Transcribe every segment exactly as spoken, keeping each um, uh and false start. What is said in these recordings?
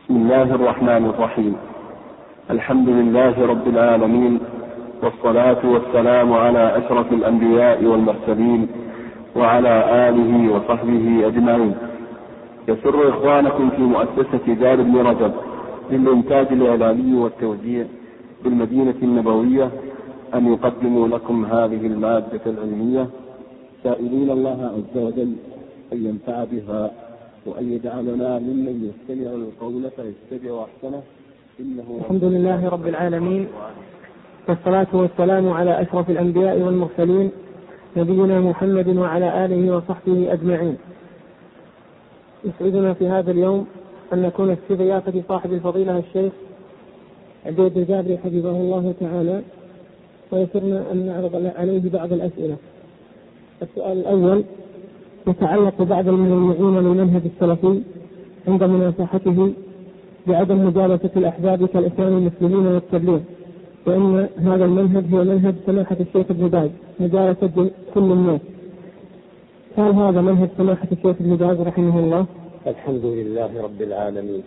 بسم الله الرحمن الرحيم. الحمد لله رب العالمين، والصلاة والسلام على أشرف الأنبياء والمرسلين وعلى آله وصحبه أجمعين. يسر إخوانكم في مؤسسة دار ابن رجب للإنتاج الإعلامي والتوزيع بالمدينة النبوية أن يقدموا لكم هذه المادة العلمية، سائلين الله عز وجل أن ينفع بها وأن يجعلنا ممن يستمع القول فيتبع أحسنه. إنه الحمد لله رب العالمين، والصلاة والسلام على أشرف الأنبياء والمرسلين نبينا محمد وعلى آله وصحبه أجمعين. يسعدنا في هذا اليوم أن نكون في ضيافة صاحب الفضيلة الشيخ عبيد الجابري حفظه الله تعالى، ويسرنا أن نعرض عليه بعض الأسئلة. السؤال الأول يتعلق بعض المنازعين للمنهج السلفي عند مناصحته بعدم مجالسة الأحزاب كالإخوان المسلمين والتبليغ، وأن هذا المنهج هو منهج سماحة الشيخ ابن باز مجالسة كل الناس. هل هذا منهج سماحة الشيخ ابن باز رحمه الله؟ الحمد لله رب العالمين،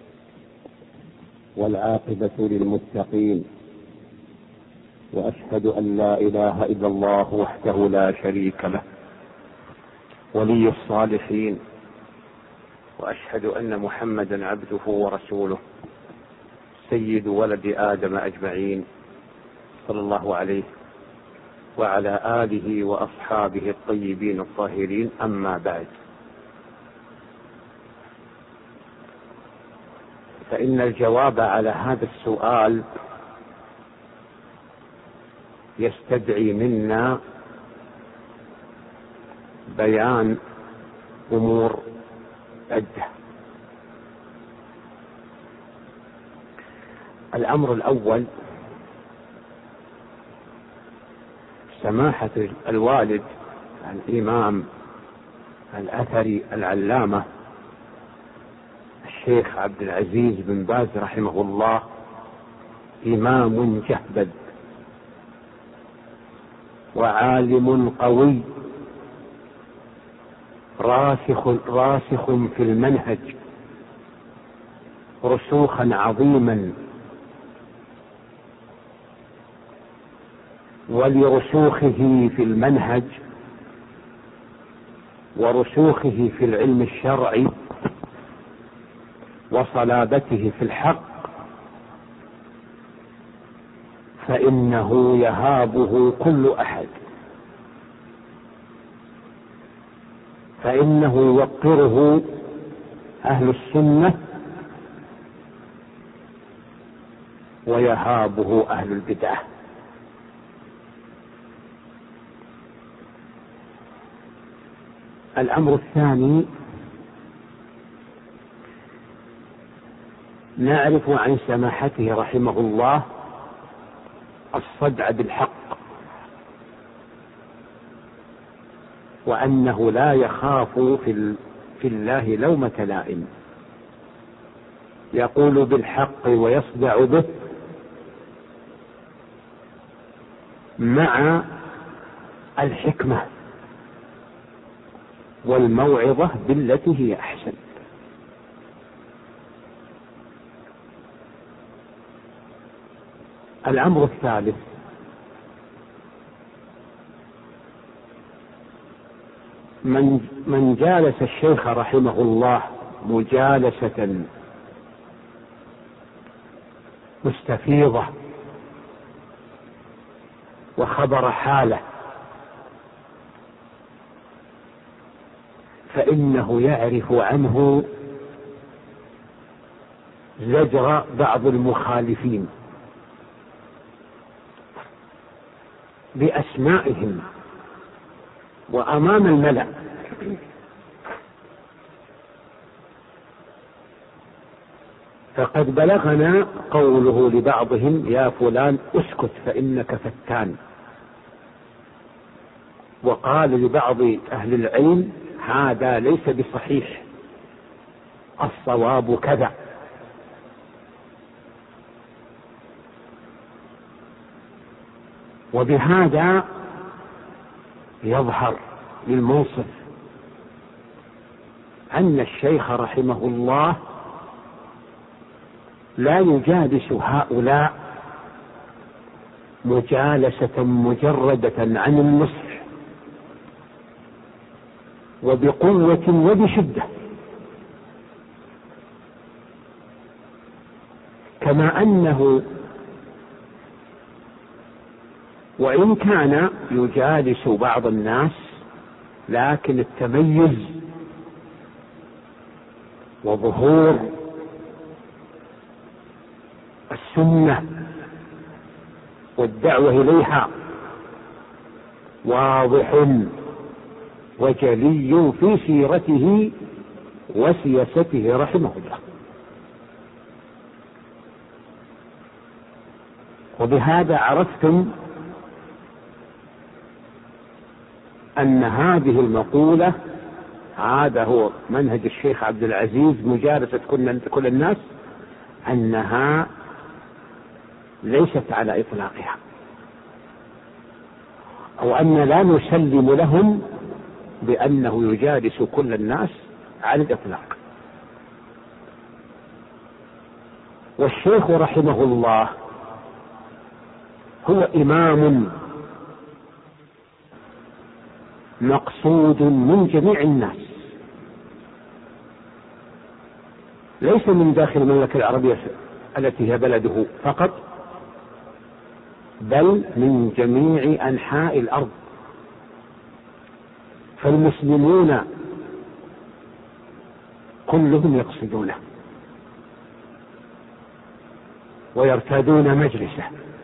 والعاقبة للمتقين، وأشهد أن لا إله إلا الله وحده لا شريك له ولي الصالحين، وأشهد أن محمدا عبده ورسوله سيد ولد آدم أجمعين، صلى الله عليه وعلى آله وأصحابه الطيبين الطاهرين. أما بعد، فإن الجواب على هذا السؤال يستدعي منا بيان أمور عدة. الأمر الأول، سماحة الوالد الإمام الأثري العلامة الشيخ عبد العزيز بن باز رحمه الله إمام جهبذ وعالم قوي راسخ راسخ في المنهج رسوخا عظيما، ولرسوخه في المنهج ورسوخه في العلم الشرعي وصلابته في الحق فإنه يهابه كل أحد، فإنه يوقره أهل السنة ويهابه أهل البدعة. الأمر الثاني، نعرف عن سماحته رحمه الله الصدع بالحق، وأنه لا يخاف في, في الله لومة لائم، يقول بالحق ويصدع به مع الحكمة والموعظة بالتي هي أحسن. الأمر الثالث، من من جالس الشيخ رحمه الله مجالسة مستفيضة وخبر حاله فإنه يعرف عنه زجر بعض المخالفين بأسمائهم وأمام الملأ، فقد بلغنا قوله لبعضهم: يا فلان اسكت فإنك فتان. وقال لبعض أهل العلم: هذا ليس بصحيح، الصواب كذا. وبهذا يظهر للمنصف أن الشيخ رحمه الله لا يجالس هؤلاء مجالسة مجردة عن النصح وبقوة وبشدة، كما أنه وإن كان يجالس بعض الناس لكن التميز وظهور السنة والدعوة إليها واضح وجلي في سيرته وسياسته رحمه الله. وبهذا عرفتم أن هذه المقولة هذا هو منهج الشيخ عبد العزيز مجالسة كل الناس، أنها ليست على إطلاقها، أو أن لا نسلم لهم بأنه يجالس كل الناس على الإطلاق. والشيخ رحمه الله هو إمام مقصود من جميع الناس، ليس من داخل المملكة العربية التي هي بلده فقط، بل من جميع أنحاء الأرض. فالمسلمون كلهم يقصدونه ويرتادون مجلسه،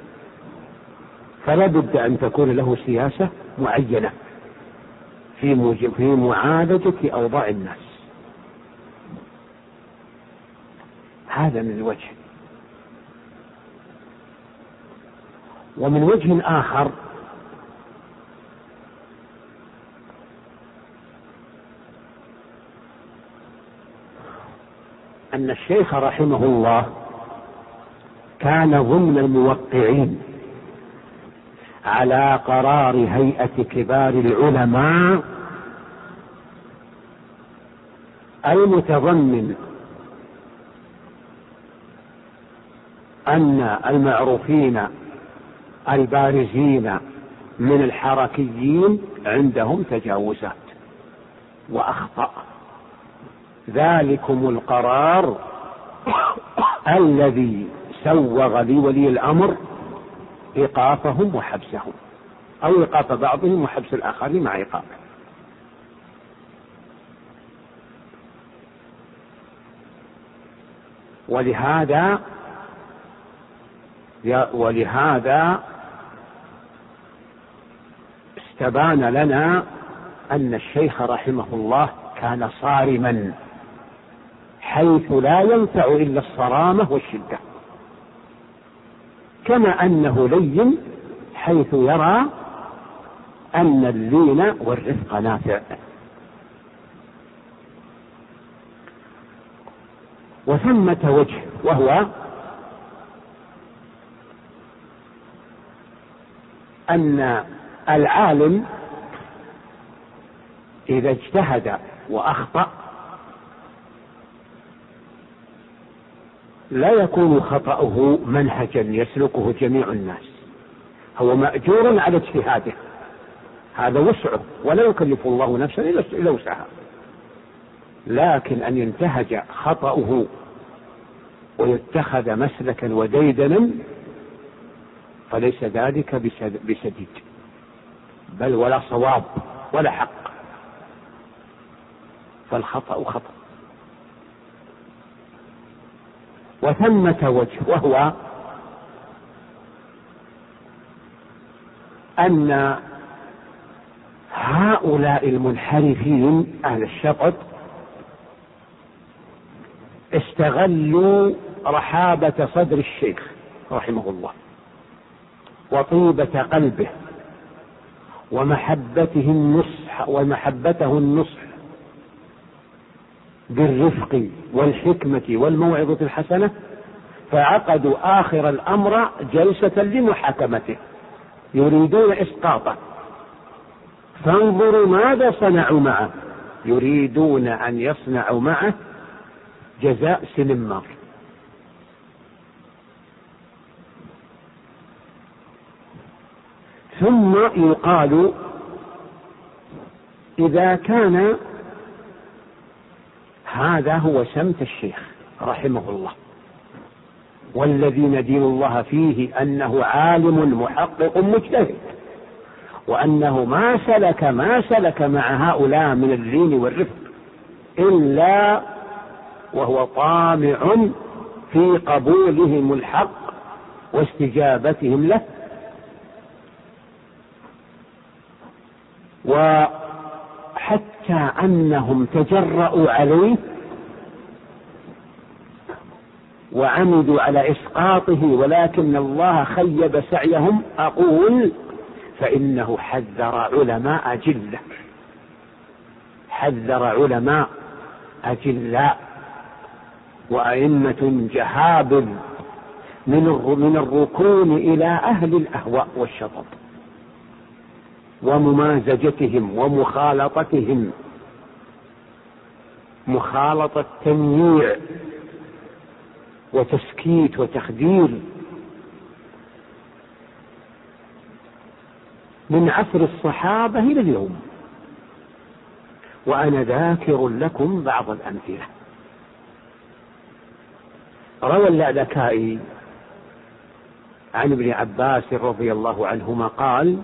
فلا بد أن تكون له سياسة معينة في في معالجة أوضاع الناس. هذا من وجه. ومن وجه آخر أن الشيخ رحمه الله كان ضمن الموقعين على قرار هيئة كبار العلماء المتضمن أن المعروفين البارزين من الحركيين عندهم تجاوزات وأخطاء. ذلكم القرار الذي سوغ لولي الأمر إيقافهم وحبسهم، أو إيقاف بعضهم وحبس الآخرين مع إيقافه. ولهذا ولهذا استبان لنا أن الشيخ رحمه الله كان صارما، حيث لا ينفع إلا الصرامة والشدة، كما أنه لين حيث يرى أن اللين والرفق نافع. وثمة وجه، وهو أن العالم إذا اجتهد وأخطأ لا يكون خطأه منهجا يسلكه جميع الناس، هو مأجور على اجتهاده، هذا وسعه ولا يكلف الله نفسا إلا وسعها. لكن أن ينتهج خطأه ويتخذ مسلكا وديدنا فليس ذلك بسديد، بل ولا صواب ولا حق، فالخطأ خطأ. وثمة وجه، وهو أن هؤلاء المنحرفين أهل الشطط استغلوا رحابة صدر الشيخ رحمه الله وطيبة قلبه ومحبته النصح ومحبته النصح بالرفق والحكمة والموعظة الحسنة، فعقدوا آخر الأمر جلسة لمحاكمته يريدون إسقاطه. فانظروا ماذا صنعوا معه، يريدون أن يصنعوا معه جزاء سنمار، ثم يقال إذا كان هذا هو سمت الشيخ رحمه الله والذي ندين الله فيه أنه عالم محقق مجتهد، وأنه ما سلك ما سلك مع هؤلاء من اللين والرفق إلا وهو طامع في قبولهم الحق واستجابتهم له، وحتى أنهم تجرؤوا عليه وعمدوا على إسقاطه ولكن الله خيب سعيهم، أقول فإنه حذر علماء أجلة حذر علماء أجلاء وأئمة جهابذ من الركون إلى أهل الأهواء والشطط وممازجتهم ومخالطتهم مخالطة تنييع وتسكيت وتخدير من عصر الصحابة إلى اليوم. وأنا ذاكر لكم بعض الأمثلة. روى اللالكائي عن ابن عباس رضي الله عنهما قال: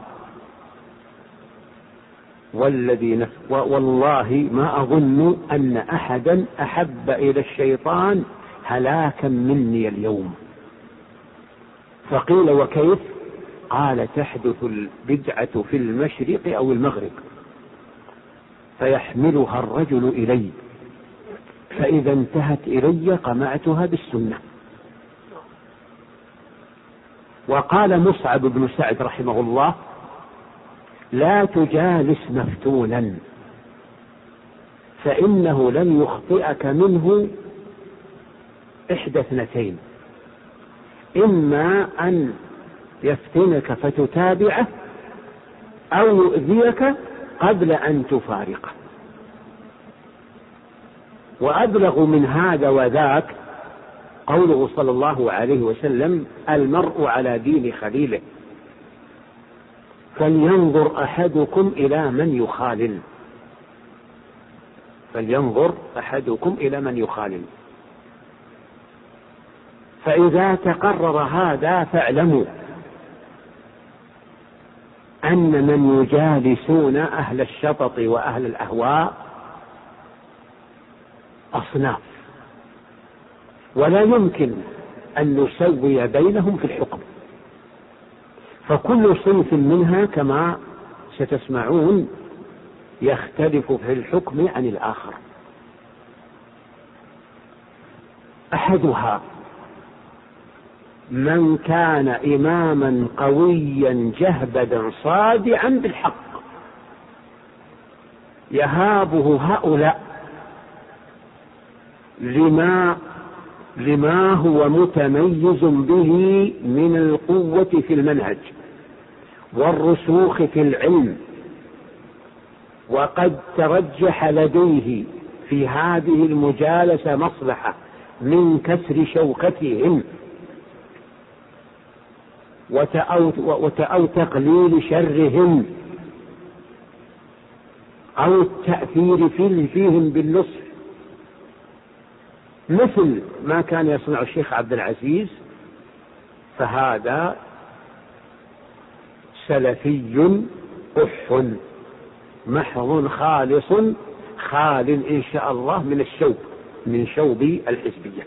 والذي نفس والله ما أظن أن أحدا أحب إلى الشيطان هلاكا مني اليوم. فقيل: وكيف؟ قال: تحدث البدعة في المشرق أو المغرب فيحملها الرجل إلي، فإذا انتهت إلي قمعتها بالسنة. وقال مصعب بن سعد رحمه الله: لا تجالس مفتونا فإنه لن يخطئك منه إحدى اثنتين: إما أن يفتنك فتتابعه أو يؤذيك قبل أن تفارقه. وأبلغ من هذا وذاك قوله صلى الله عليه وسلم: المرء على دين خليله فلينظر أحدكم إلى من يخالل فلينظر أحدكم إلى من يخالل فإذا تقرر هذا فاعلموا أن من يجالسون أهل الشطط وأهل الأهواء أصناف، ولا يمكن أن نسوي بينهم في الحكم، فكل صنف منها كما ستسمعون يختلف في الحكم عن الآخر. أحدها من كان إماما قويا جهبدا صادعا بالحق يهابه هؤلاء لما لما هو متميز به من القوة في المنهج والرسوخ في العلم، وقد ترجح لديه في هذه المجالسة مصلحة من كسر شوكتهم أو تقليل شرهم أو التأثير فيهم بالنصح، مثل ما كان يصنع الشيخ عبد العزيز، فهذا سلفي قح محض خالص خال إن شاء الله من الشوب من شوب الحزبية.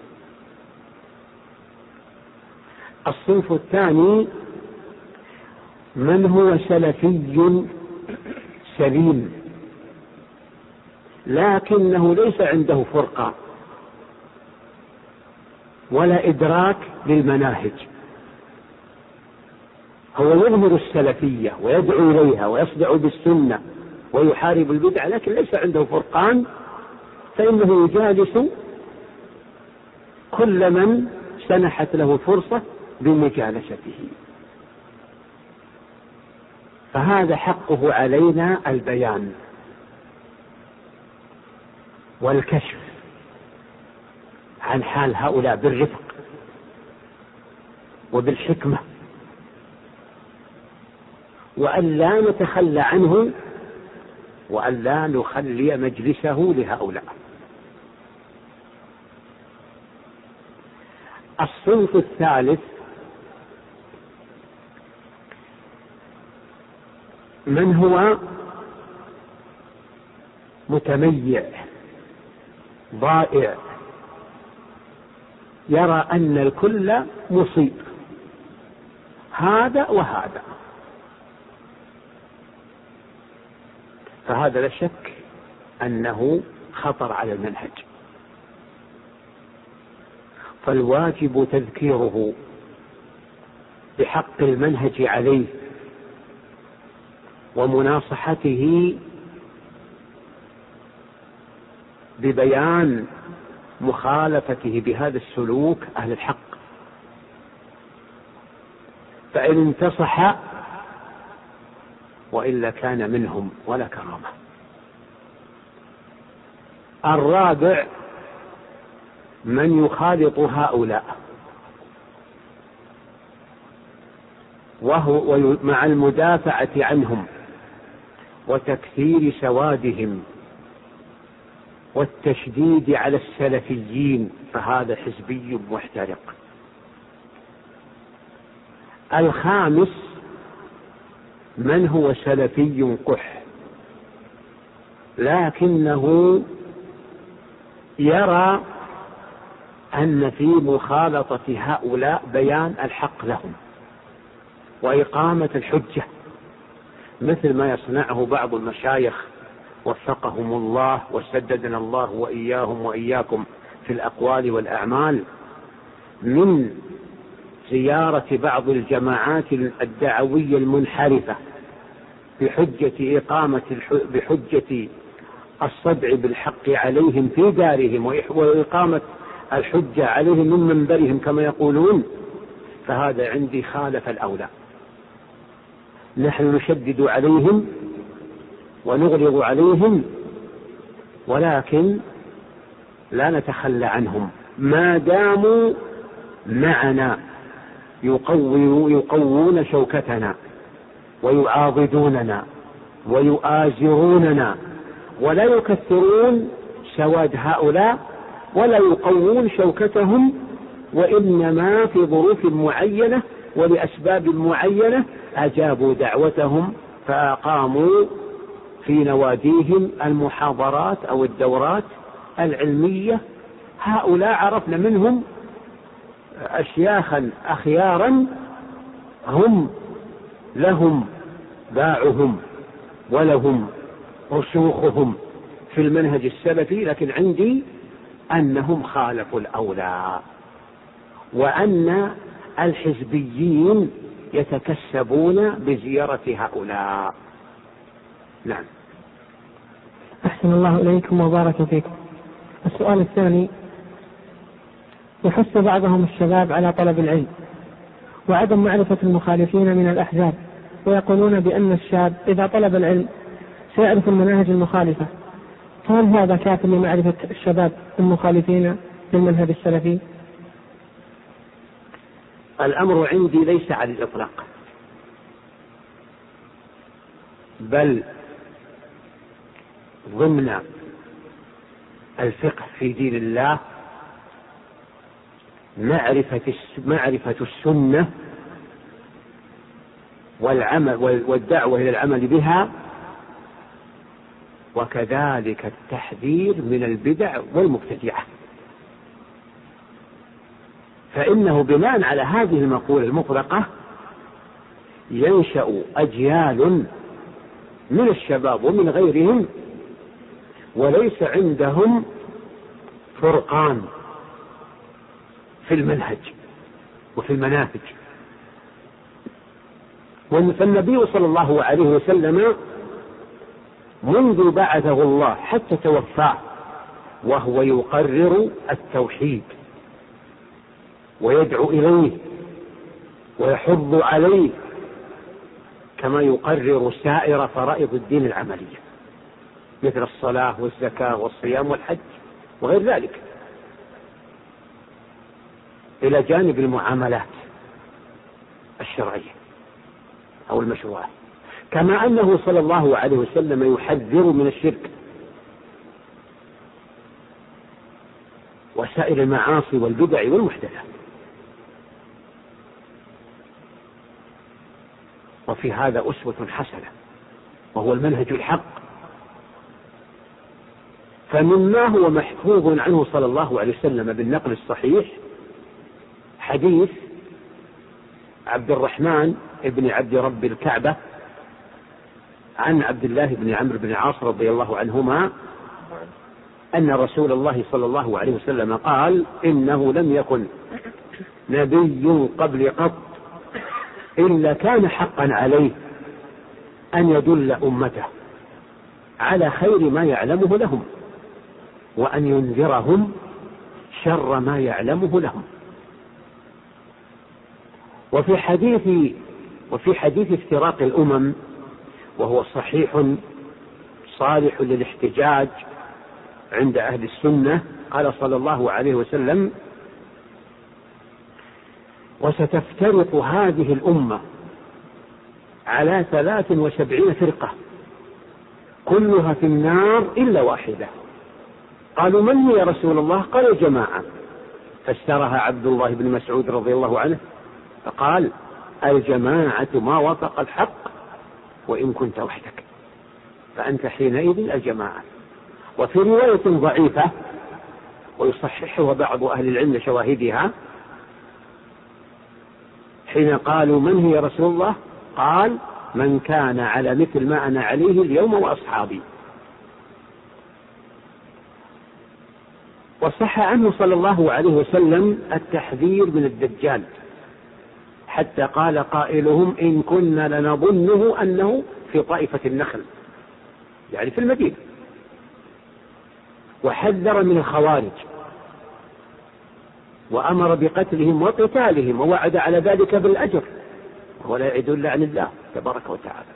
الصنف الثاني من هو سلفي سليم لكنه ليس عنده فرقة ولا إدراك للمناهج، هو يظهر السلفية ويدعو إليها ويصدع بالسنة ويحارب البدع، لكن ليس عنده فرقان، فإنه يجالس كل من سنحت له فرصة بمجالسته. فهذا حقه علينا البيان والكشف عن حال هؤلاء بالرفق وبالحكمة وأن لا نتخلى عنه، وأن لا نخلي مجلسه لهؤلاء. الصنف الثالث من هو متميع ضائع، يرى أن الكل مصيب، هذا وهذا، فهذا لا شك أنه خطر على المنهج، فالواجب تذكيره بحق المنهج عليه ومناصحته ببيان مخالفته بهذا السلوك أهل الحق، فإن انتصح وإلا كان منهم ولا كرامة. الرابع من يخالط هؤلاء وهو مع المدافعة عنهم وتكثير سوادهم والتشديد على السلفيين، فهذا حزبي محترق. الخامس من هو سلفي قح، لكنه يرى أن في مخالطة هؤلاء بيان الحق لهم وإقامة الحجة، مثل ما يصنعه بعض المشايخ وفقهم الله وسددنا الله وإياهم وإياكم في الأقوال والأعمال، من زيارة بعض الجماعات الدعوية المنحرفة بحجة إقامة بحجة الصدع بالحق عليهم في دارهم وإقامة الحجة عليهم من منبرهم كما يقولون، فهذا عندي خالف الأولى. نحن نشدد عليهم ونغلظ عليهم، ولكن لا نتخلى عنهم ما داموا معنا يقوي يقوون شوكتنا ويعاضدوننا ويؤازروننا، ولا يكثرون سواد هؤلاء ولا يقوون شوكتهم، وإنما في ظروف معينة ولأسباب معينة أجابوا دعوتهم فأقاموا في نواديهم المحاضرات أو الدورات العلمية. هؤلاء عرفنا منهم أشياخا أخيارا هم لهم باعهم ولهم رسوخهم في المنهج السلفي، لكن عندي أنهم خالفوا الأولى، وأن الحزبيين يتكسبون بزيارة هؤلاء. نعم. أحسن الله إليكم وبارك فيكم. السؤال الثاني: يحث بعضهم الشباب على طلب العلم وعدم معرفة المخالفين من الأحزاب، ويقولون بأن الشاب إذا طلب العلم سيعرف المناهج المخالفة، فهل هذا كاف لمعرفة الشباب المخالفين للمنهج السلفي؟ الأمر عندي ليس على الإطلاق، بل ضمن الفقه في دين الله معرفة معرفة السنة والعمل والدعوة إلى العمل بها، وكذلك التحذير من البدع والمبتدعة. فإنه بناء على هذه المقولة المطلقة ينشأ أجيال من الشباب ومن غيرهم وليس عندهم فرقان في المنهج وفي المناهج. فالنبي صلى الله عليه وسلم منذ بعثه الله حتى توفاه وهو يقرر التوحيد ويدعو إليه ويحض عليه، كما يقرر سائر فرائض الدين العملية مثل الصلاة والزكاة والصيام والحج وغير ذلك، إلى جانب المعاملات الشرعية أو المشروعات. كما أنه صلى الله عليه وسلم يحذر من الشرك وسائر المعاصي والبدع والمحدثات. وفي هذا أسوة حسنة، وهو المنهج الحق. فمما هو محفوظ عنه صلى الله عليه وسلم بالنقل الصحيح حديث عبد الرحمن بن عبد رب الكعبة عن عبد الله بن عمرو بن العاص رضي الله عنهما أن رسول الله صلى الله عليه وسلم قال: إنه لم يكن نبي قبل قط إلا كان حقا عليه أن يدل أمته على خير ما يعلمه لهم وأن ينذرهم شر ما يعلمه لهم. وفي حديث وفي حديث افتراق الأمم، وهو صحيح صالح للاحتجاج عند أهل السنة، قال صلى الله عليه وسلم: وستفترق هذه الأمة على ثلاث وسبعين فرقة كلها في النار إلا واحدة. قالوا: من هي يا رسول الله؟ قال: جماعة. فاسترها عبد الله بن مسعود رضي الله عنه فقال: الجماعة ما وافق الحق وإن كنت وحدك، فأنت حينئذ الجماعة. وفي رواية ضعيفة ويصححها بعض أهل العلم شواهدها، حين قالوا: من هي يا رسول الله؟ قال: من كان على مثل ما أنا عليه اليوم وأصحابي. وصح عنه صلى الله عليه وسلم التحذير من الدجال، حتى قال قائلهم: إن كنا لنظنه أنه في طائفة النخل، يعني في المدينة. وحذر من الخوارج وأمر بقتلهم وقتالهم ووعد على ذلك بالأجر، ولا يعد إلا عن الله تبارك وتعالى.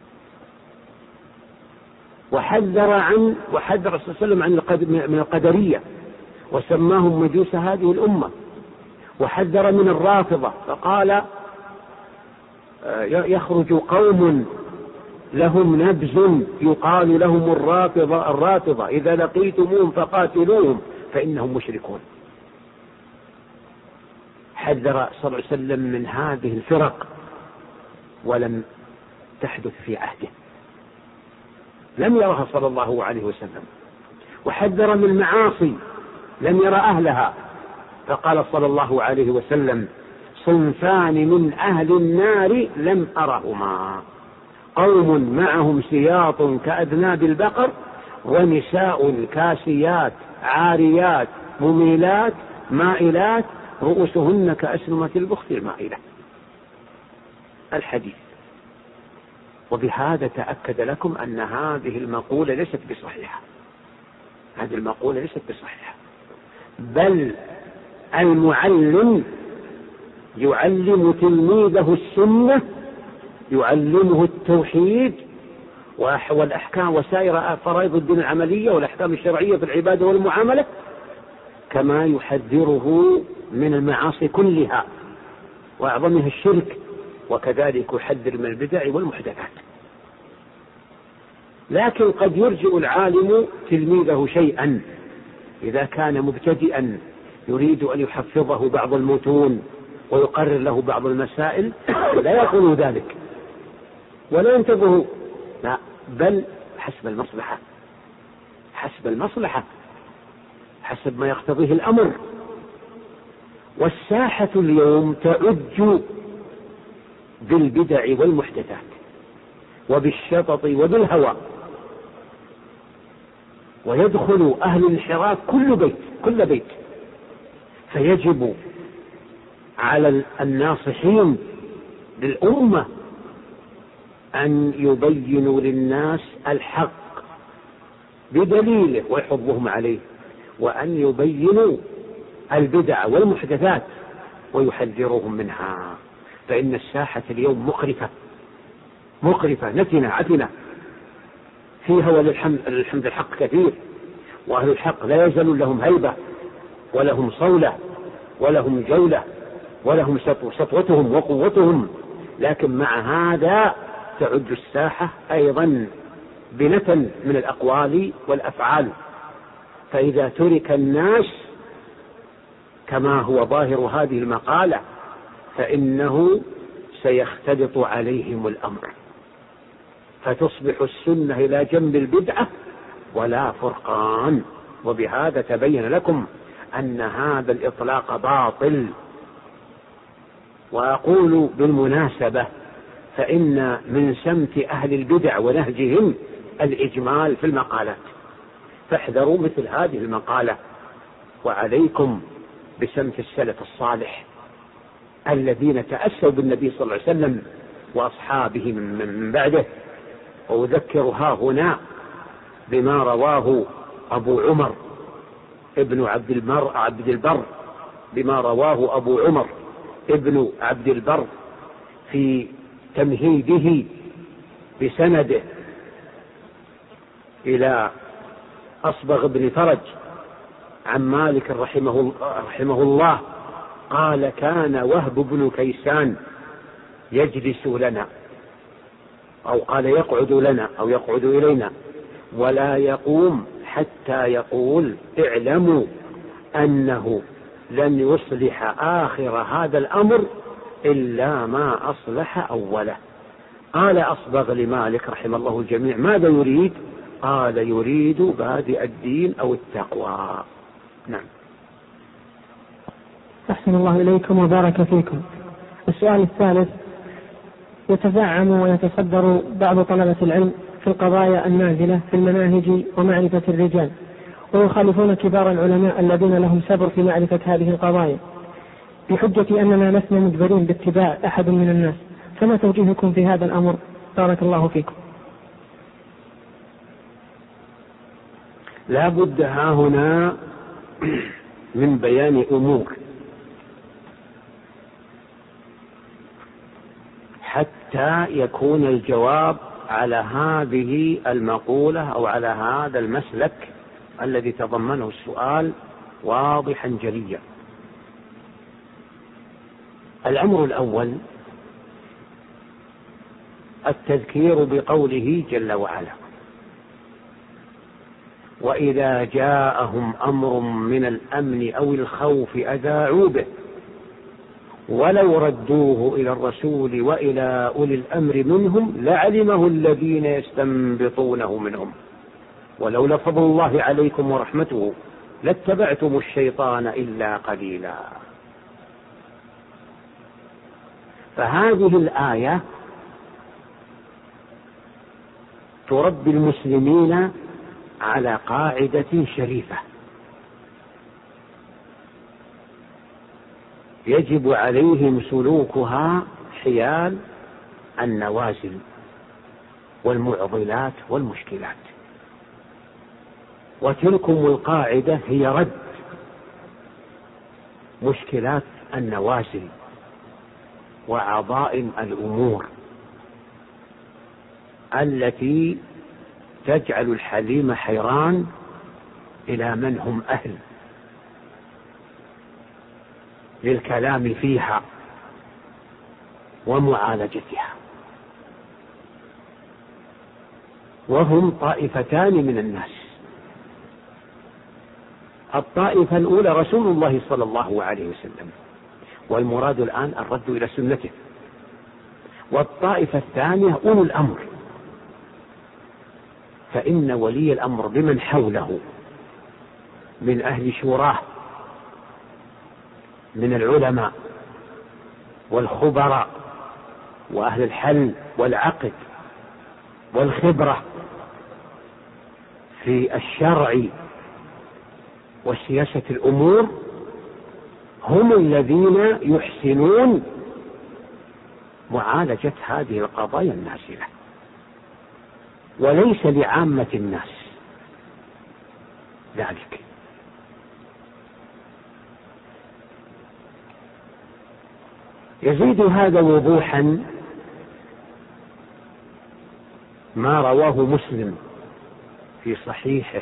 وحذر عن وحذر صلى الله عليه وسلم عن من القدرية وسماهم مجوس هذه الأمة. وحذر من الرافضة فقال: يخرج قوم لهم نبز يقال لهم الرافضة الرافضة إذا لقيتموهم فقاتلوهم فإنهم مشركون. حذر صلى الله عليه وسلم من هذه الفرق ولم تحدث في عهده، لم يرها صلى الله عليه وسلم. وحذر من المعاصي لم يرى أهلها، فقال صلى الله عليه وسلم: صنفان من أهل النار لم أرهما، قوم معهم سياط كأذناب البقر ونساء كاسيات عاريات مميلات مائلات رؤوسهن كأسنمة البخت المائلة. الحديث. وبهذا تأكد لكم أن هذه المقولة ليست بصحيحة، هذه المقولة ليست بصحيحة، بل المعلم يعلم تلميذه السنة، يعلمه التوحيد والأحكام وسائر فرائض الدين العملية والأحكام الشرعية في العبادة والمعاملة، كما يحذره من المعاصي كلها وأعظمها الشرك، وكذلك يحذر من البدع والمحدثات. لكن قد يرجئ العالم تلميذه شيئا إذا كان مبتدئا يريد أن يحفظه بعض المتون ويقرر له بعض المسائل، لا يقول ذلك ولا ينتبه، لا، بل حسب المصلحة، حسب المصلحة، حسب ما يقتضيه الأمر. والساحة اليوم تعج بالبدع والمحدثات وبالشطط وبالهوى، ويدخل أهل الانحراف كل بيت كل بيت. فيجب على الناصحين للأمة أن يبينوا للناس الحق بدليله ويحضهم عليه، وأن يبينوا البدع والمحدثات ويحذروهم منها. فإن الساحة اليوم مقرفة مقرفة نتنة عتنة، فيها وللحمد الحمد الحق كثير، وأهل الحق لا يزال لهم هيبة ولهم صولة ولهم جولة ولهم سطوتهم وقوتهم. لكن مع هذا تعد الساحة أيضا بنة من الأقوال والأفعال، فإذا ترك الناس كما هو ظاهر هذه المقالة فإنه سيختلط عليهم الأمر، فتصبح السنة إلى جنب البدعة ولا فرقان. وبهذا تبين لكم أن هذا الإطلاق باطل. وأقول بالمناسبة فإن من سمت أهل البدع ونهجهم الإجمال في المقالات، فاحذروا مثل هذه المقالة، وعليكم بسمت السلف الصالح الذين تأسوا بالنبي صلى الله عليه وسلم وأصحابه من بعده. وأذكر ها هنا بما رواه أبو عمر ابن عبد البر, عبد البر بما رواه أبو عمر ابن عبد البر في تمهيده بسنده إلى أصبغ بن فرج عن مالك رحمه, رحمه الله قال: كان وهب بن كيسان يجلس لنا، أو قال يقعد لنا أو يقعد إلينا، ولا يقوم حتى يقول: اعلموا أنه لن يصلح آخر هذا الأمر إلا ما أصلح أوله. قال أصبغ لمالك رحمه الله الجميع: ماذا يريد؟ قال: يريد بادئ الدين أو التقوى. نعم. أحسن الله إليكم وبارك فيكم. السؤال الثالث: يتزعم ويتصدر بعض طلبة العلم في القضايا النازلة في المناهج ومعرفة الرجال، ويخالفون كبار العلماء الذين لهم سبر في معرفة هذه القضايا بحجة أننا لسنا مجبرين باتباع أحد من الناس، فما توجيهكم في هذا الأمر؟ بارك الله فيكم. لا بد ها هنا من بيان أمور حتى يكون الجواب على هذه المقولة أو على هذا المسلك الذي تضمنه السؤال واضحا جليا. الأمر الأول التذكير بقوله جل وعلا: وإذا جاءهم أمر من الأمن أو الخوف أذاعوا به ولو ردوه إلى الرسول وإلى أولي الأمر منهم لعلمه الذين يستنبطونه منهم ولولا فضل الله عليكم ورحمته لاتبعتم الشيطان إلا قليلا. فهذه الآية تربي المسلمين على قاعدة شريفة يجب عليهم سلوكها حيال النوازل والمعضلات والمشكلات، وتلكم القاعدة هي رد مشكلات النوازل وعظائم الأمور التي تجعل الحليم حيران إلى من هم أهل للكلام فيها ومعالجتها. وهم طائفتان من الناس: الطائفة الأولى رسول الله صلى الله عليه وسلم، والمراد الآن الرد إلى سنته. والطائفة الثانية أولو الأمر، فإن ولي الأمر بمن حوله من أهل شوراه من العلماء والخبراء وأهل الحل والعقد والخبرة في الشرع وسياسة الأمور هم الذين يحسنون معالجة هذه القضايا النازلة، وليس لعامة الناس ذلك. يزيد هذا وضوحا ما رواه مسلم في صحيحه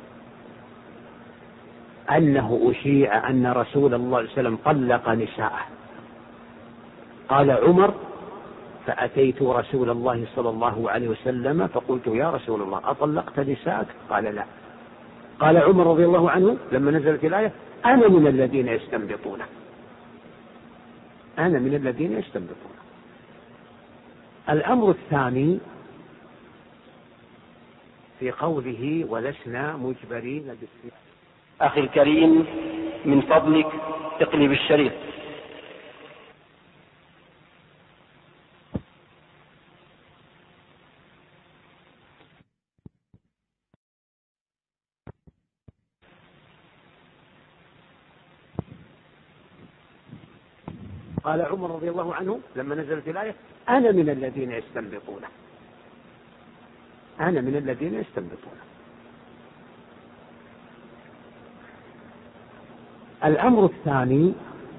أنه أشيع أن رسول الله صلى الله عليه وسلم طلق نساءه. قال عمر: فأتيت رسول الله صلى الله عليه وسلم فقلت يا رسول الله أطلقت نساءك؟ قال لا. قال عمر رضي الله عنه لما نزلت الآية أنا من الذين يستنبطون، أنا من الذين يستنبطون. الأمر الثاني في قوله ولسنا مجبرين بالسياق. أخي الكريم من فضلك اقلب الشريط. قال عمر رضي الله عنه لما نزلت الآية أنا من الذين يستنبطون، أنا من الذين يستنبطون. الأمر الثاني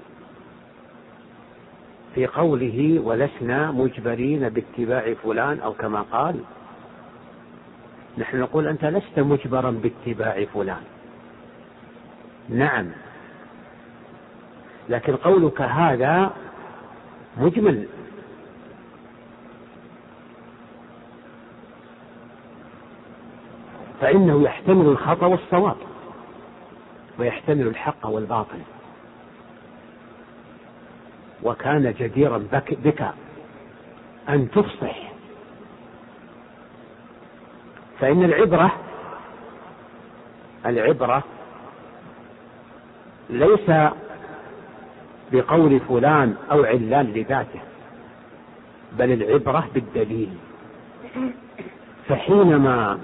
في قوله ولسنا مجبرين باتباع فلان، أو كما قال نحن نقول أنت لست مجبرا باتباع فلان، نعم، لكن قولك هذا مجمل، فإنه يحتمل الخطأ والصواب ويحتمل الحق والباطل، وكان جديرا بك, بك أن تفصح، فإن العبرة العبرة ليس بقول فلان أو علان لذاته، بل العبرة بالدليل. فحينما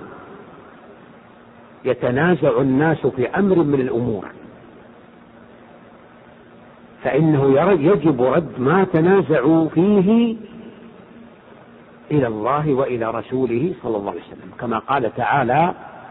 يتنازع الناس في أمر من الأمور فإنه يجب رد ما تنازعوا فيه إلى الله وإلى رسوله صلى الله عليه وسلم، كما قال تعالى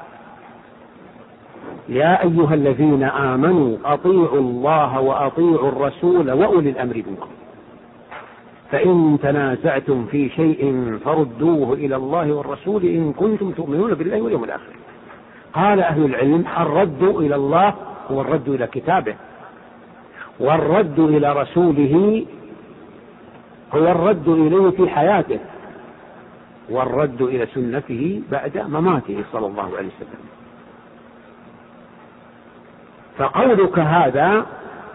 يا أيها الذين آمنوا أطيعوا الله وأطيعوا الرسول وأولي الأمر منكم فإن تنازعتم في شيء فردوه إلى الله والرسول إن كنتم تؤمنون بالله واليوم الآخر. قال أهل العلم الرد إلى الله هو الرد إلى كتابه، والرد إلى رسوله هو الرد إليه في حياته، والرد إلى سنته بعد مماته صلى الله عليه وسلم. فقولك هذا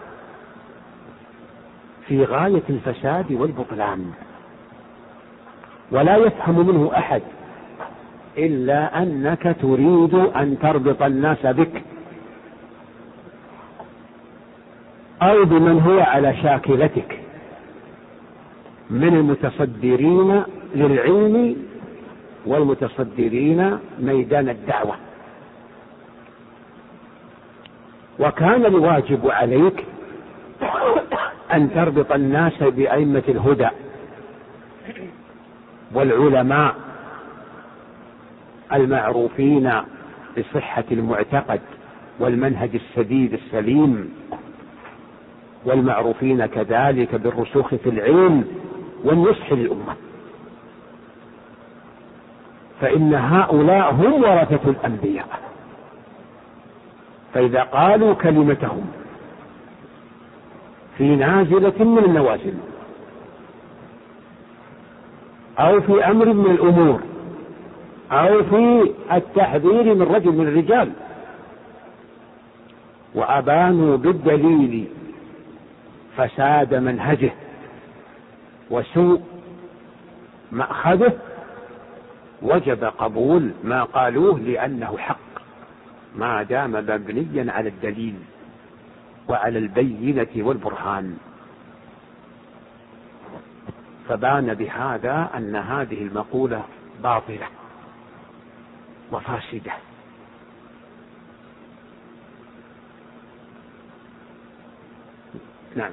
في غاية الفساد والبطلان، ولا يفهم منه أحد إلا أنك تريد أن تربط الناس بك أو بمن هو على شاكلتك من المتصدرين للعلم والمتصدرين ميدان الدعوة. وكان الواجب عليك أن تربط الناس بأئمة الهدى والعلماء المعروفين بصحة المعتقد والمنهج السديد السليم، والمعروفين كذلك بالرسوخ في العلم والنصح للأمة، فإن هؤلاء هم ورثة الأنبياء، فإذا قالوا كلمتهم في نازلة من النوازل أو في أمر من الأمور أو في التحذير من رجل من الرجال وأبانوا بالدليل فساد منهجه وسوء مأخذه، وجب قبول ما قالوه لأنه حق ما دام مبنيا على الدليل وعلى البينة والبرهان. فبان بهذا أن هذه المقولة باطلة وفاسدة. نعم.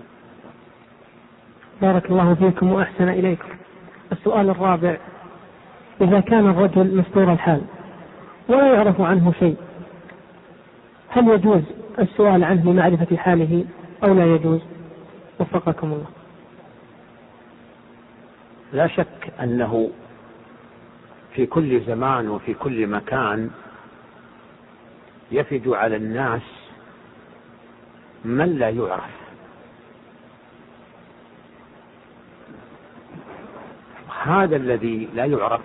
بارك الله فيكم وأحسن إليكم. السؤال الرابع: إذا كان الرجل مستور الحال ولا يعرف عنه شيء، هل يجوز السؤال عنه لمعرفة حاله أو لا يجوز؟ وفقكم الله. لا شك أنه في كل زمان وفي كل مكان يفد على الناس من لا يعرف، هذا الذي لا يعرف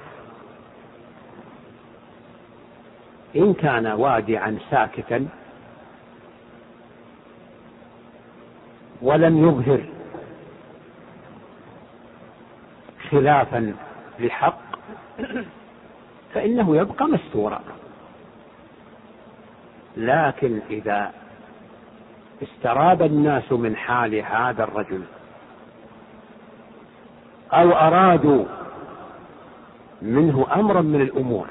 إن كان وادعا ساكتا ولم يظهر خلافا لحق فإنه يبقى مستورا. لكن إذا استراب الناس من حال هذا الرجل أو أرادوا منه أمرا من الأمور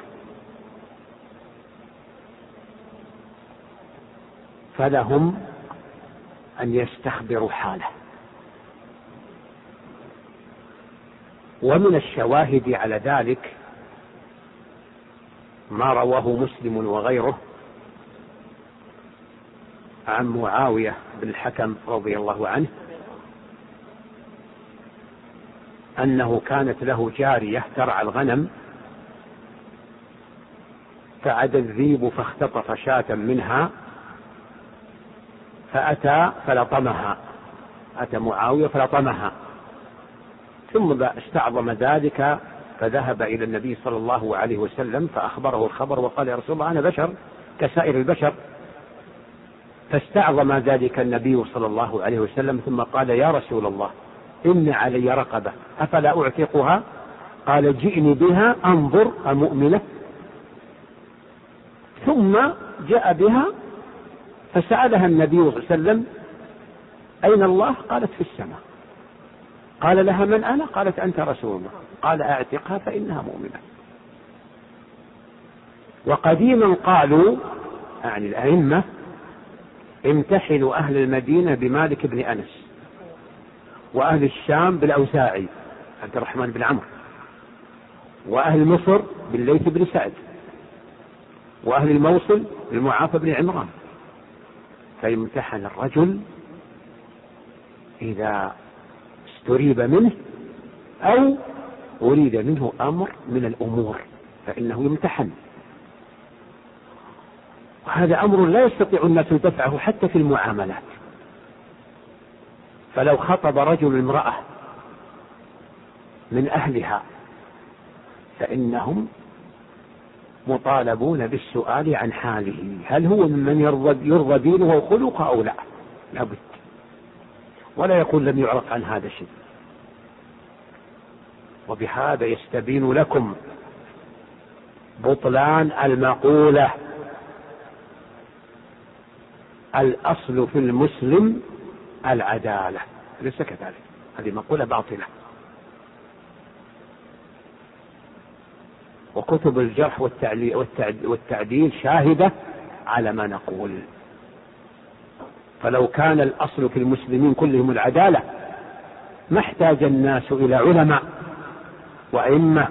فلهم أن يستخبروا حاله. ومن الشواهد على ذلك ما رواه مسلم وغيره عن معاوية بن الحكم رضي الله عنه أنه كانت له جارية ترعى الغنم فعد الذيب فاختطف شاة منها فأتى فلطمها، أتى معاوية فلطمها، ثم استعظم ذلك فذهب إلى النبي صلى الله عليه وسلم فأخبره الخبر وقال يا رسول الله أنا بشر كسائر البشر. فاستعظم ذلك النبي صلى الله عليه وسلم ثم قال يا رسول الله إن علي رقبة أفلا أعتقها؟ قال جئني بها أنظر أمؤمنة. ثم جاء بها فسألها النبي صلى الله عليه وسلم أين الله؟ قالت في السماء. قال لها من أنا؟ قالت أنت رسول الله. قال أعتقها فإنها مؤمنة. وقديما قالوا يعني الأئمة امتحنوا أهل المدينة بمالك بن أنس، وأهل الشام بالأوزاعي عبد الرحمن بن عمرو، وأهل مصر بالليث بن سعد، وأهل الموصل بالمعافى بن عمران. فيمتحن الرجل إذا استريب منه أو أريد منه أمر من الأمور فإنه يمتحن. وهذا أمر لا يستطيع الناس دفعه حتى في المعاملات. فلو خطب رجل امرأة من أهلها فإنهم مطالبون بالسؤال عن حاله، هل هو ممن يرضى دينه وخلقه أو لا؟ لابد. ولا يقول لم يعرف عن هذا شيء. وبهذا يستبين لكم بطلان المقولة الأصل في المسلم العدالة، ليس كذلك، هذه مقولة باطلة. وكتب الجرح والتعديل شاهدة على ما نقول. فلو كان الأصل في المسلمين كلهم العدالة ما احتاج الناس إلى علماء وأئمة،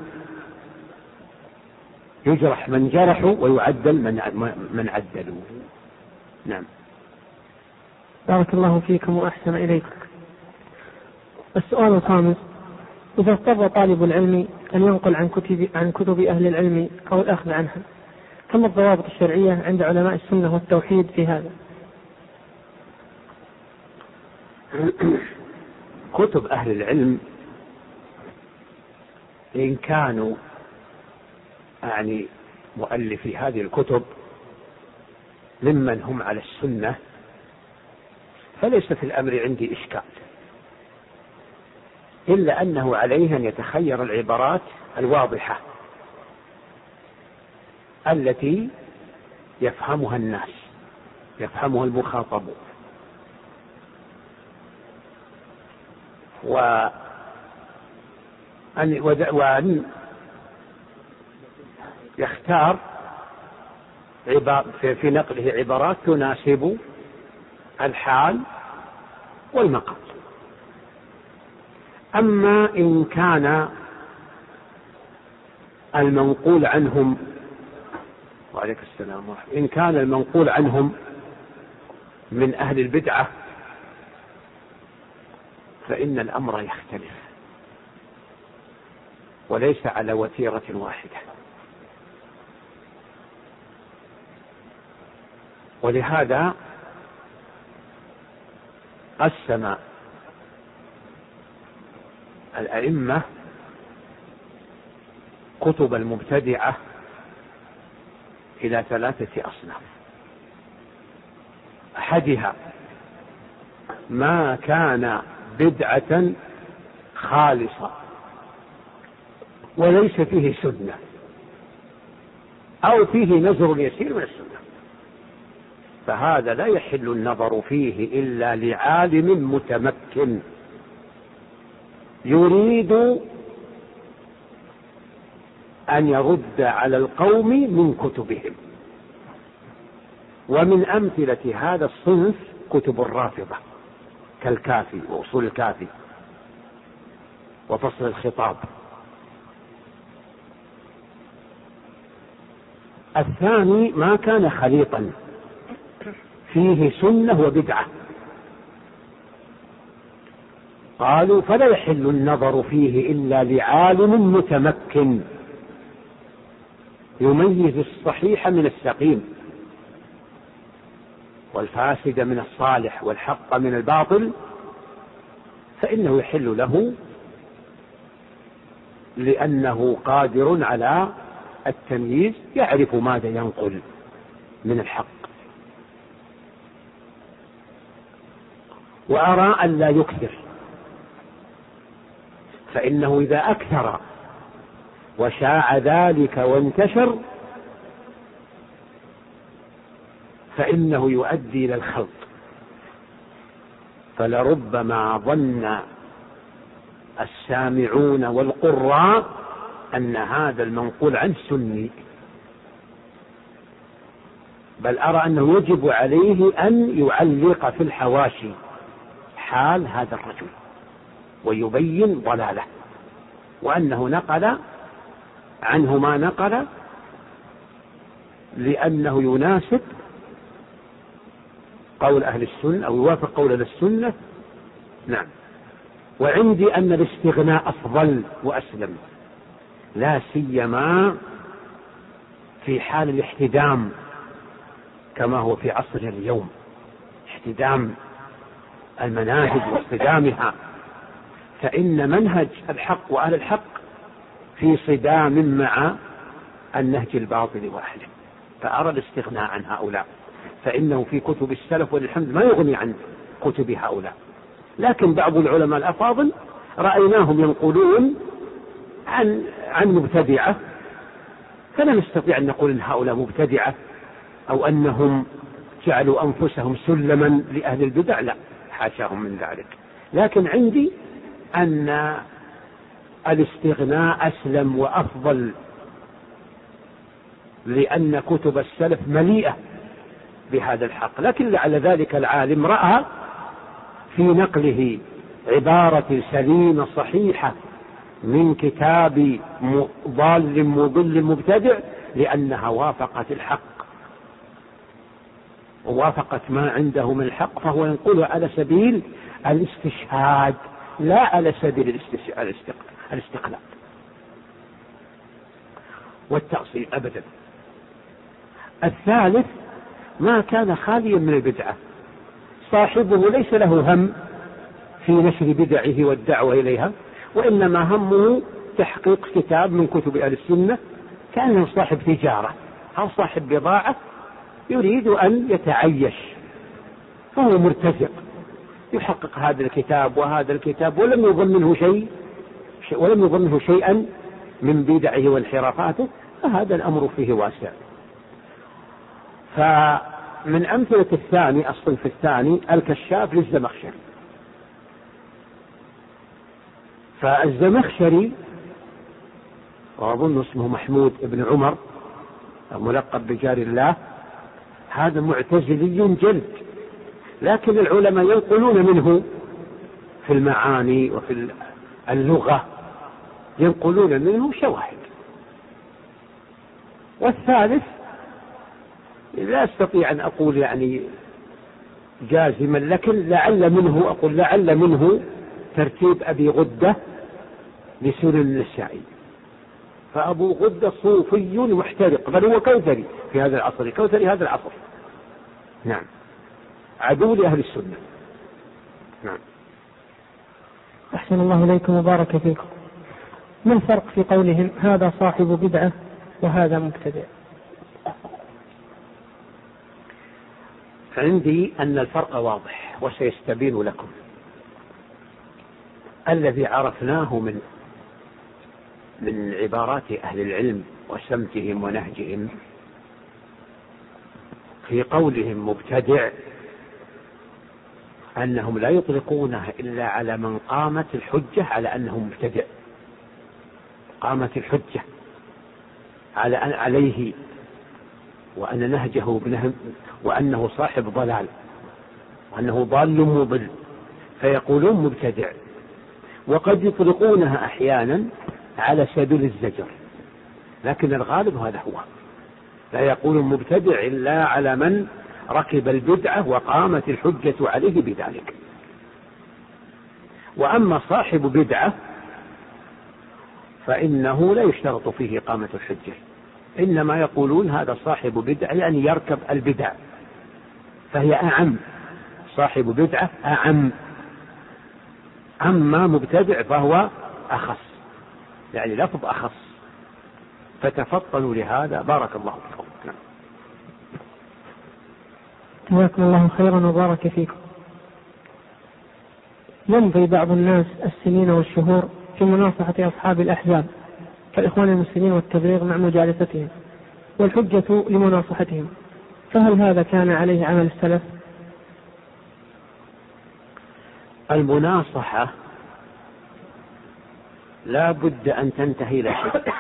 يجرح من جرحوا ويعدل من من عدلوا. نعم. بارك الله فيكم وأحسن إليكم. السؤال الخامس: إذا اضطر طالب العلم أن ينقل عن كتب عن كتب أهل العلم أو الأخذ عنها، كما الضوابط الشرعية عند علماء السنة والتوحيد في هذا؟ كتب أهل العلم إن كانوا يعني مؤلفي هذه الكتب ممن هم على السنة فليس في الأمر عندي إشكال، إلا أنه عليه أن يتخير العبارات الواضحة التي يفهمها الناس، يفهمها المخاطبون، وأن وأن يختار في نقله عبارات تناسب الحال والمقام. أما إن كان المنقول عنهم وعليك السلام إن كان المنقول عنهم من أهل البدعة فإن الأمر يختلف وليس على وتيرة واحدة. ولهذا قسم الأئمة كتب المبتدعة إلى ثلاثة أصناف. أحدها ما كان بدعة خالصة وليس فيه سنة أو فيه نزر يسير من السنة، فهذا لا يحل النظر فيه إلا لعالم متمكن يريد أن يرد على القوم من كتبهم. ومن أمثلة هذا الصنف كتب الرافضة كالكافي وأصول الكافي وفصل الخطاب. الثاني ما كان خليطا فيه سنة وبدعة، قالوا فلا يحل النظر فيه إلا لعالم متمكن يميز الصحيح من السقيم والفاسد من الصالح والحق من الباطل، فإنه يحل له لأنه قادر على التمييز، يعرف ماذا ينقل من الحق. وأرى أن لا يكثر، فإنه إذا أكثر وشاع ذلك وانتشر فإنه يؤدي إلى الخلط، فلربما ظن السامعون والقراء أن هذا المنقول عنه سني، بل أرى أنه يجب عليه أن يعلق في الحواشي حال هذا الرجل ويبين ضلاله، وأنه نقل عنه ما نقل لأنه يناسب قول أهل السنة أو يوافق قول أهل السنة. نعم. وعندي أن الاستغناء أفضل وأسلم، لا سيما في حال الاحتدام كما هو في عصرنا اليوم، احتدام المناهج واصطدامها، فإن منهج الحق وأهل الحق في صدام مع النهج الباطل وأهله، فأرى الاستغناء عن هؤلاء، فإنه في كتب السلف والحمد ما يغني عن كتب هؤلاء. لكن بعض العلماء الأفاضل رأيناهم ينقلون عن عن مبتدعة، فلا نستطيع أن نقول أن هؤلاء مبتدعة أو أنهم جعلوا أنفسهم سلما لأهل البدع، لا، حاشاهم من ذلك. لكن عندي أن الاستغناء أسلم وأفضل، لأن كتب السلف مليئة بهذا الحق. لكن لعل ذلك العالم رأى في نقله عبارة سليمة صحيحة من كتاب ضال مضل مبتدع لأنها وافقت الحق ووافقت ما عنده من الحق، فهو ينقله على سبيل الاستشهاد لا على سبيل الاستقلال والتأصيل أبدا. الثالث ما كان خاليا من البدعة، صاحبه ليس له هم في نشر بدعه والدعوة إليها، وإنما همه تحقيق كتاب من كتب أهل السنة، كأنه صاحب تجارة أو صاحب بضاعة يريد أن يتعيش، فهو مرتزق يحقق هذا الكتاب وهذا الكتاب ولم يظن منه شيء ولم يظن منه شيئا من بدعه وانحرافاته، فهذا الأمر فيه واسع. فمن أمثلة الثاني الصنف الثاني الكشاف للزمخشري. فالزمخشري وأظن اسمه محمود بن عمر الملقب بجار الله، هذا معتزلي جلد، لكن العلماء ينقلون منه في المعاني وفي اللغة ينقلون منه شواهد. والثالث لا أستطيع أن أقول يعني جازما، لكن لعل منه أقول لعل منه ترتيب أبي غدة لسنن النسائي، فأبو غدة صوفي محترق، بل هو كوثري في هذا العصر، كوثري هذا العصر، نعم، عدو لأهل السنة. نعم. أحسن الله إليكم وبارك فيكم. ما الفرق في قولهم هذا صاحب بدعة وهذا مبتدع؟ عندي أن الفرق واضح وسيستبين لكم. الذي عرفناه من من عبارات أهل العلم وسمتهم ونهجهم في قولهم مبتدع أنهم لا يطلقونه إلا على من قامت الحجة على أنه مبتدع، قامت الحجة على أن عليه وأن نهجه بنهم وأنه صاحب ضلال وأنه ضال مضل، فيقولون مبتدع. وقد يطلقونها أحيانا على سبيل الزجر، لكن الغالب هذا هو، لا يقولون مبتدع إلا على من ركب البدعة وقامت الحجة عليه بذلك. وأما صاحب بدعة فإنه لا يشترط فيه قامة الحجة، إنما يقولون هذا صاحب بدعة يعني يركب البدع، فهي أعم، صاحب بدعة أعم. أما مبتدع فهو أخص، يعني لفظ أخص، فتفطنوا لهذا بارك الله فيكم. جزاكم الله خيرا وبارك فيكم. يمضي بعض الناس السنين والشهور في مناصحة أصحاب الأحزاب كالإخوان المسلمين والتبليغ مع مجالستهم والحجة لمناصحتهم، فهل هذا كان عليه عمل السلف؟ المناصحة لا بد أن تنتهي إلى شيء،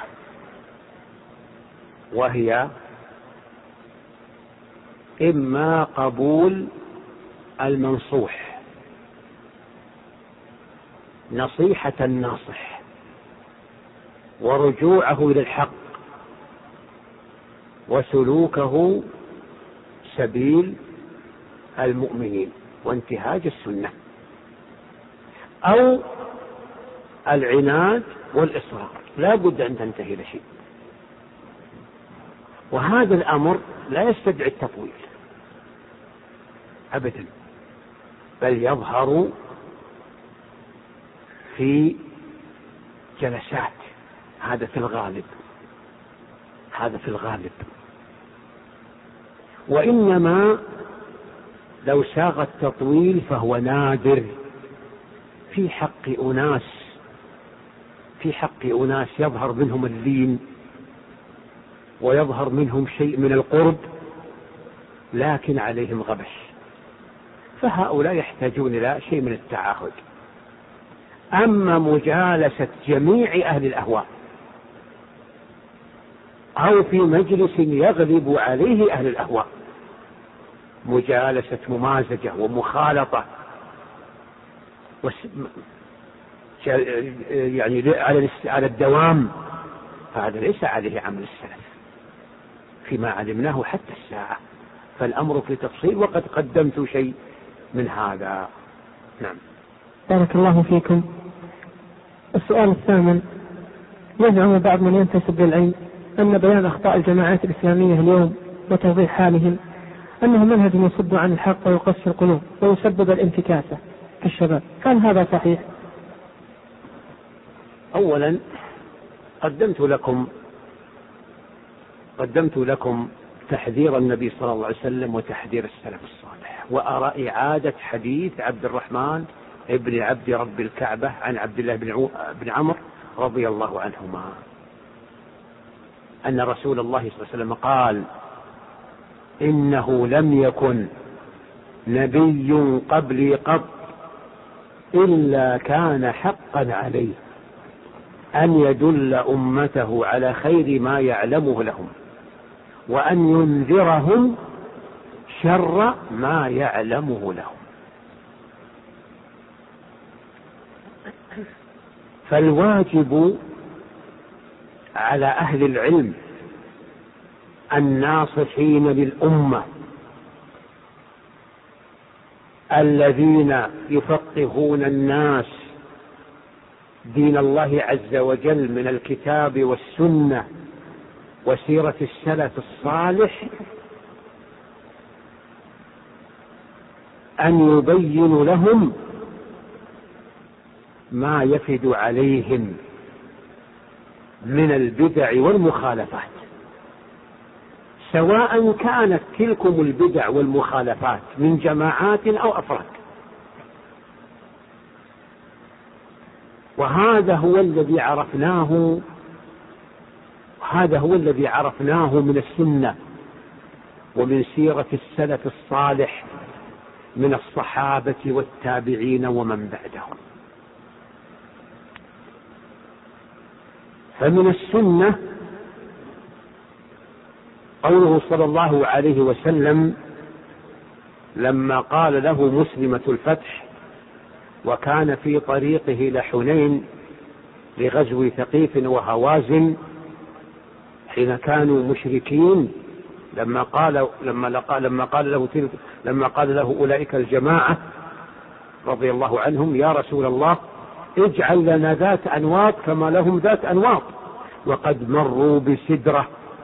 وهي إما قبول المنصوح نصيحة الناصح ورجوعه إلى الحق وسلوكه سبيل المؤمنين وانتهاج السنة، أو العناد والإصرار، لا بد أن تنتهي إلى شيء. وهذا الأمر لا يستدعي التطويل أبدا، بل يظهر في جلسات، هذا في الغالب، هذا في الغالب. وإنما لو ساغ التطويل فهو نادر في حق أناس في حق أناس يظهر منهم اللين ويظهر منهم شيء من القرب، لكن عليهم غبش، فهؤلاء يحتاجون إلى شيء من التعاهد. أما مجالسة جميع أهل الأهواء أو في مجلس يغلب عليه أهل الأهواء، مجالسة ممازجة ومخالطة يعني على الدوام، فهذا ليس عليه عمل السلف فيما علمناه حتى الساعة، فالأمر في تفصيل، وقد قدمت شيء من هذا. نعم. بارك الله فيكم. السؤال الثامن: يزعم بعض من ينتسب للعلم أن بيان أخطاء الجماعات الإسلامية اليوم وتوضيح حالهم أنه منهج يصد عن الحق ويقسي القلوب ويسبب الانتكاسة في الشباب، هل هذا صحيح؟ أولا قدمت لكم قدمت لكم تحذير النبي صلى الله عليه وسلم وتحذير السلف الصالح، وأرى إعادة حديث عبد الرحمن ابن عبد رب الكعبة عن عبد الله بن عمرو رضي الله عنهما أن رسول الله صلى الله عليه وسلم قال: إنه لم يكن نبي قبلي قط إلا كان حقا عليه أن يدل أمته على خير ما يعلمه لهم وأن ينذرهم شر ما يعلمه لهم. فالواجب على أهل العلم الناصحين للأمة الذين يفقهون الناس دين الله عز وجل من الكتاب والسنة وسيرة السلف الصالح أن يبين لهم ما يفد عليهم من البدع والمخالفات، سواء كانت تلكم البدع والمخالفات من جماعات أو أفراد. وهذا هو الذي عرفناه هذا هو الذي عرفناه من السنة ومن سيرة السلف الصالح من الصحابة والتابعين ومن بعدهم. فمن السنة قوله صلى الله عليه وسلم لما قال له مسلمة الفتح وكان في طريقه لحنين لغزو ثقيف وهوازن حين كانوا مشركين، لما قال لما لقى لما قال له تلك لما قال له أولئك الجماعة رضي الله عنهم يا رسول الله اجعل لنا ذات أنواط كما لهم ذات أنواط وقد مروا بسدرة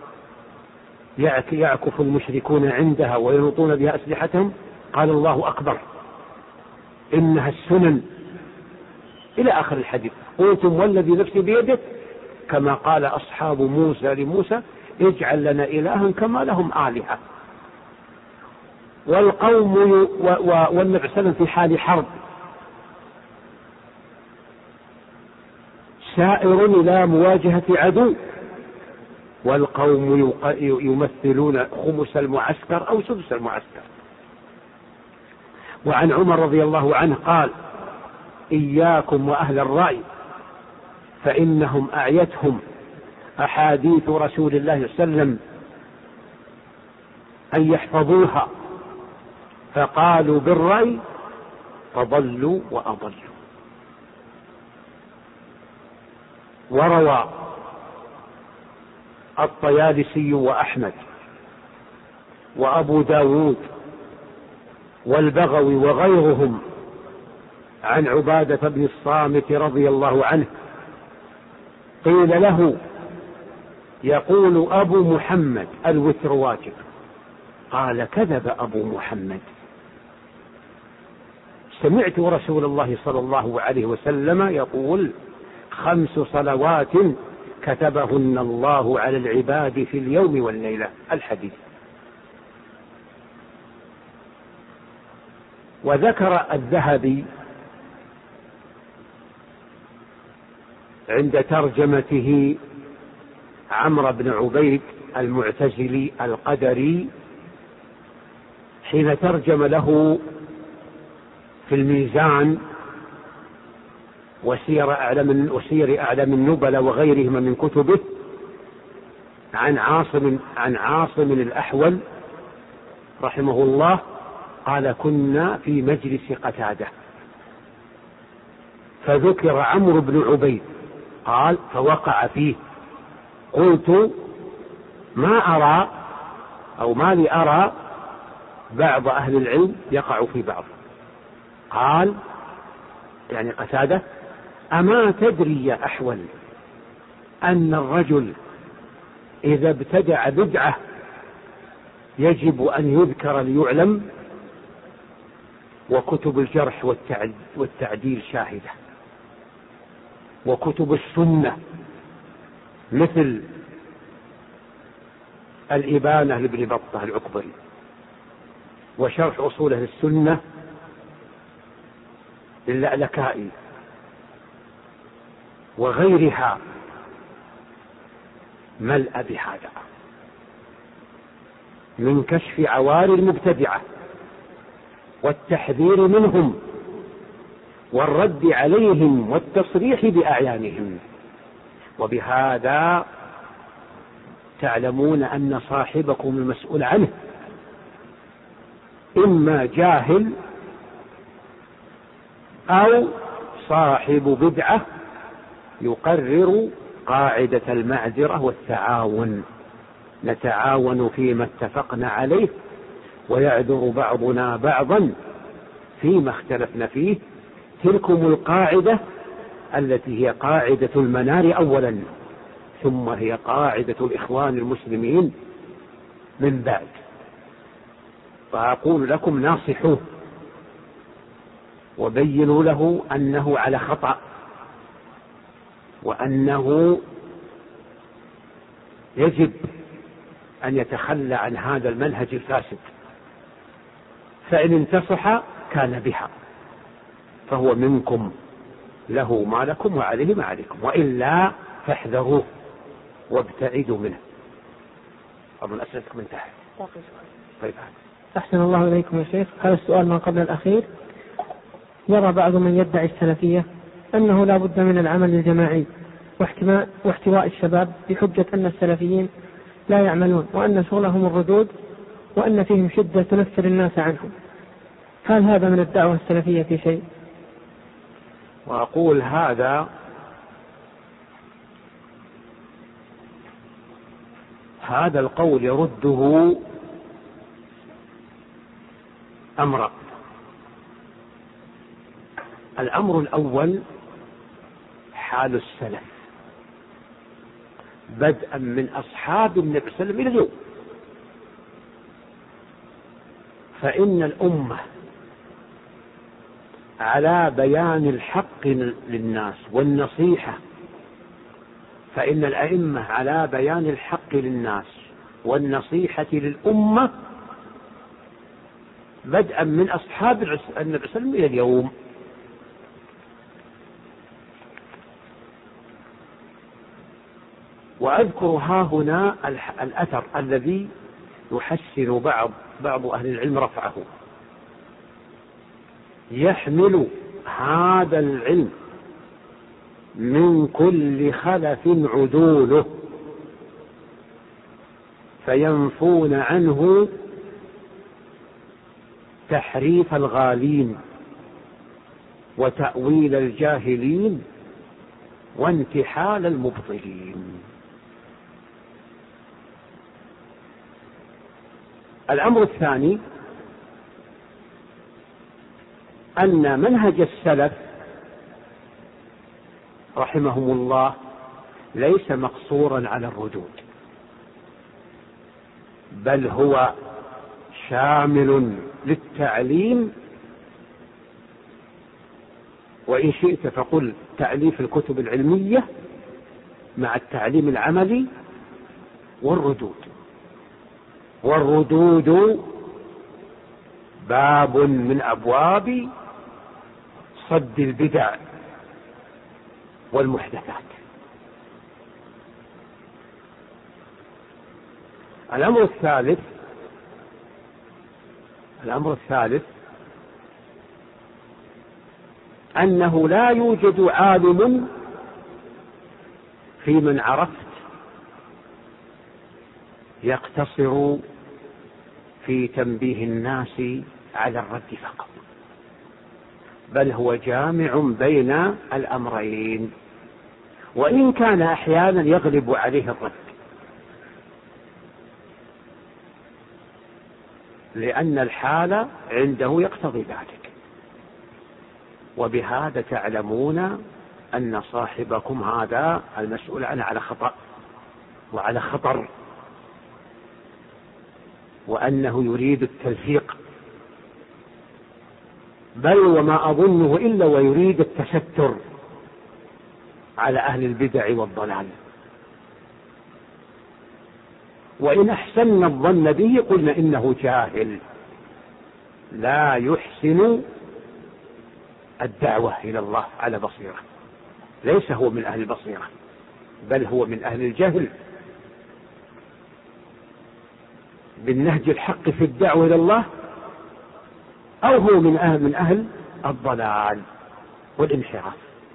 يعكف المشركون عندها وينطون بها أسلحتهم، قال الله أكبر إنها السنن إلى آخر الحديث. قلتم والذي نفسي بيده كما قال أصحاب موسى لموسى اجعل لنا إلها كما لهم آلهة. والقوم والنبي صلى الله عليه وسلم في حال حرب سائر إلى مواجهة عدو، والقوم يمثلون خمس المعسكر أو سدس المعسكر. وعن عمر رضي الله عنه قال إياكم وأهل الرأي فإنهم أعيتهم أحاديث رسول الله صلى الله عليه وسلم أن يحفظوها فقالوا بالرأي فضلوا وأضلوا. وروى الطيالسي وأحمد وأبو داود والبغوي وغيرهم عن عبادة بن الصامت رضي الله عنه قيل له يقول أبو محمد الوتر واجب، قال كذب أبو محمد، سمعت رسول الله صلى الله عليه وسلم يقول خمس صلوات كتبهن الله على العباد في اليوم والليلة. الحديث. وذكر الذهبي عند ترجمته عمرو بن عبيد المعتزلي القدري حين ترجم له في الميزان وسير أعلام وسير أعلام النبلاء وغيرهما من كتبه عن عاصم عن عاصم الأحول رحمه الله قال كنا في مجلس قتادة فذكر عمرو بن عبيد قال فوقع فيه، قلت ما أرى أو ما لي أرى بعض أهل العلم يقع في بعض. قال يعني قتادة أما تدري يا أحول أن الرجل إذا ابتدع بدعة يجب أن يذكر ليعلم، وكتب الجرح والتعديل شاهدة، وكتب السنة مثل الإبانة لابن بطة العكبري وشرح أصول أهل السنة للألكائي وغيرها ملأ بهذا من كشف عوار المبتدعة والتحذير منهم والرد عليهم والتصريح بأعيانهم. وبهذا تعلمون أن صاحبكم المسؤول عنه إما جاهل أو صاحب بدعة يقرر قاعدة المعذرة والتعاون، نتعاون فيما اتفقنا عليه ويعذر بعضنا بعضا فيما اختلفنا فيه. تلكم القاعدة التي هي قاعدة المنار أولا، ثم هي قاعدة الإخوان المسلمين من بعد. فأقول لكم ناصحوه وبينوا له أنه على خطأ وأنه يجب أن يتخلى عن هذا المنهج الفاسد، فإن انتصح كان بها، فهو منكم، له ما لكم وعليه ما عليكم، وإلا فاحذروه وابتعدوا منه. أظن أسألتك من تحت. طيب. أحسن الله إليكم يا شيخ. هذا السؤال ما قبل الأخير: يرى بعض من يدعي السلفية أنه لا بد من العمل الجماعي واحتواء الشباب بحجة أن السلفيين لا يعملون وأن شغلهم الردود وأن فيهم شدة تنفر الناس عنهم، هل هذا من الدعوة السلفية في شيء؟ وأقول هذا هذا القول يرده أمر. الأمر الأول حال السلف بدءا من أصحاب النبي صلى الله عليه وسلم إلى اليوم، فإن الأمة على بيان الحق للناس والنصيحة، فإن الأئمة على بيان الحق للناس والنصيحة للأمة بدءا من أصحاب النبي صلى الله عليه وسلم إلى اليوم. وأذكر ها هنا الأثر الذي يحسن بعض بعض أهل العلم رفعه، يحمل هذا العلم من كل خلف عدوله فينفون عنه تحريف الغالين وتأويل الجاهلين وانتحال المبطلين. الأمر الثاني أن منهج السلف رحمهم الله ليس مقصورا على الردود، بل هو شامل للتعليم، وإن شئت فقل تأليف الكتب العلمية مع التعليم العملي والردود. والردود باب من أبواب صد البدع والمحدثات. الأمر الثالث الأمر الثالث أنه لا يوجد عالم في من عرفت يقتصر في تنبيه الناس على الرد فقط، بل هو جامع بين الأمرين، وإن كان أحيانا يغلب عليه الرد، لأن الحال عنده يقتضي ذلك. وبهذا تعلمون أن صاحبكم هذا المسؤول عنه على خطأ وعلى خطر، وأنه يريد التلفيق، بل وما أظنه إلا ويريد التستر على أهل البدع والضلال. وإن أحسن الظن به قلنا إنه جاهل لا يحسن الدعوة إلى الله على بصيرة، ليس هو من أهل البصيرة، بل هو من أهل الجهل بالنهج الحق في الدعوة إلى الله، أو هو من أهل, من أهل الضلال والانحراف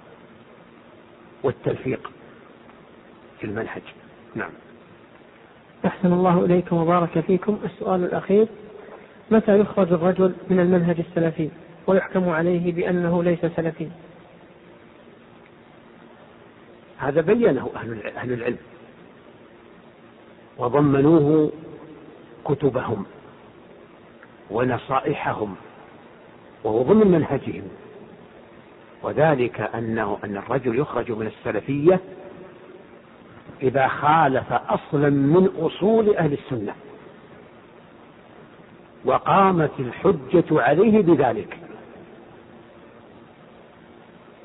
والتلفيق في المنهج. نعم. أحسن الله إليكم وبارك فيكم. السؤال الأخير: متى يخرج الرجل من المنهج السلفي ويحكم عليه بأنه ليس سلفي؟ هذا بينه أهل العلم وضمنوه كتبهم ونصائحهم وهو ضمن منهجهم، وذلك أنه أن الرجل يخرج من السلفية إذا خالف أصلا من أصول أهل السنة وقامت الحجة عليه بذلك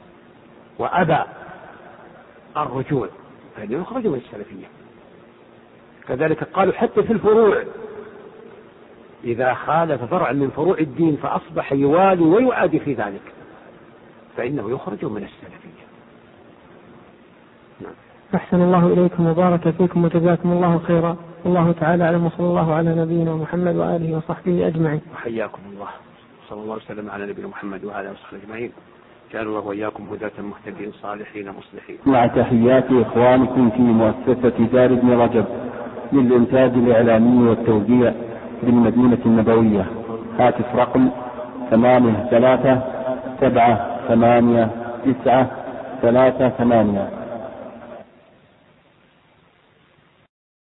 وأبى الرجوع، فإنه يخرج من السلفية. كذلك قالوا حتى في الفروع إذا خالف فرع من فروع الدين فأصبح يوالي ويعادي في ذلك فإنه يخرج من السلفية. نعم. أحسن الله إليكم وبارك فيكم وجزاكم الله خيرا. الله تعالى أعلم وصلى الله على نبينا محمد وآله وصحبه أجمعين. وحياكم الله. صلى الله وسلم على نبينا محمد وآله وصحبه أجمعين. جعل الله وإياكم هداة مهتدين صالحين مصلحين. مع تحيات إخوانكم في مؤسسة دار ابن رجب للإنتاج الإعلامي والتوزيع بالمدينة النبوية. هاتف رقم ثمانية ثلاثة سبعة ثمانية تسعة ثلاثة ثمانية.